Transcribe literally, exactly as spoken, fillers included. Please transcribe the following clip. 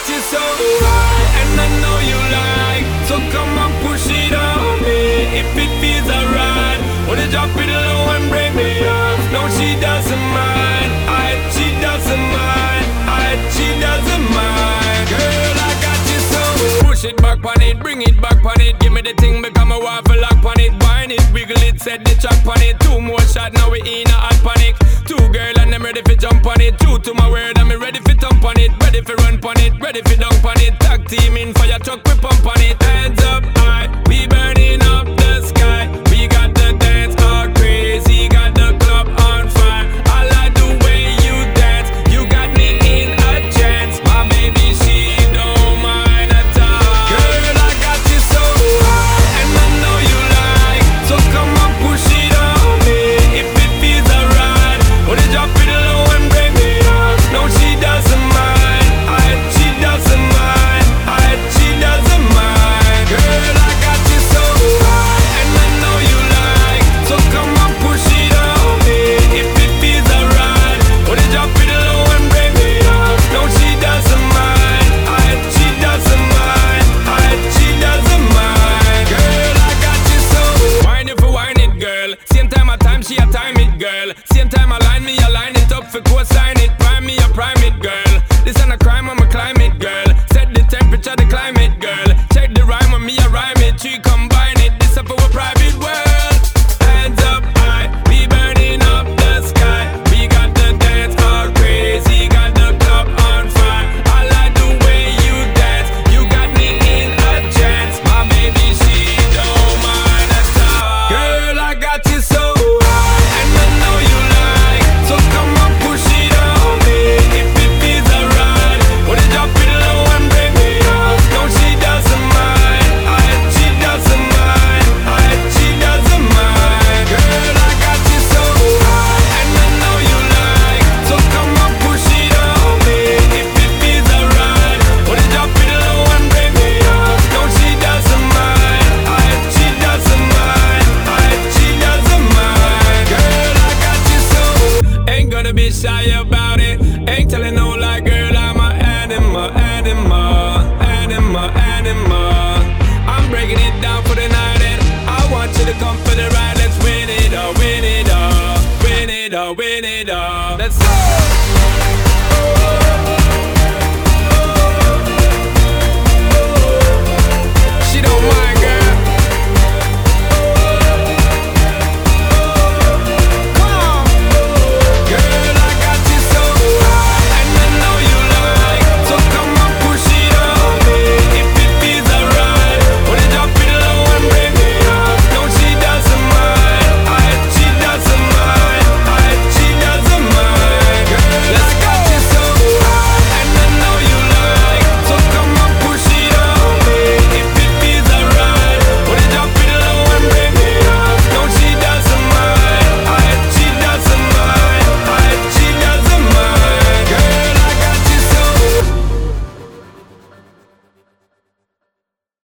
got you so high, and I know you like. So come and push it on me if it feels alright. Wanna drop it low and break me off. No, she doesn't mind. I, she doesn't mind. I, she doesn't mind. Girl, I got you so. Push it back on it, bring it back on it. Give me the thing, become a waffle lock on it. Wine it, wiggle it, set the track on it. Two more shots, now we in a hot panic. Two girl and I'm ready for jump on it. True to my word, I'm ready for thump on it. Ready for run on it, ready for dunk on it. Tag team in fire truck, we pump on it. Hands up high, we burning up the sky. We got the dance all crazy, got the club on fire. I like the way you dance, you got me in a trance. My baby, she don't mind at all. Girl, I got you so high, and I know you like. So come on, push it on me if it feels alright. Wanna drop it low and break me off. No, she doesn't mind. I, she doesn't mind. I, she doesn't mind. Girl, I got you so high, and I know you like. So come on, push it on me if it feels alright. Wanna drop it low and break me off. No, she doesn't mind. I, she doesn't mind. I, she doesn't mind. Girl, I got you so. Wine it for wine it, girl. Same time I time, she a time it, girl. Same time I line me, I line it up for co-sign it. Prime me, I prime it, girl. This ain't a crime, I'm a climate, girl. Set the temperature, the climate, girl. Check the rhyme on me, I rhyme it. Three combine it, this up our private world. Hands up high, we burning up the sky. We got the dance all crazy, got the club on fire. I like the way you dance, you got me in a trance. My baby, she don't mind at all. Girl, I got you so high, and I know you like. So come on, push it on me if it feels alright. Wanna drop it low and break me off. No, she doesn't mind. I, she doesn't mind. I, she doesn't mind. Girl, I got you so high, and I know you like. So come on, push it on me if it feels alright. Wanna drop it low and break me off. No, she doesn't mind. I, she doesn't mind. I, she doesn't mind. Girl, I got you so. Ain't gonna be shy about it. Ain't telling no lie, girl, I'm a animal, animal, animal, animal. I'm breaking it down for the night, and I want you to come for the ride. Let's win it all, win it all, win it all, win it all. Let's go.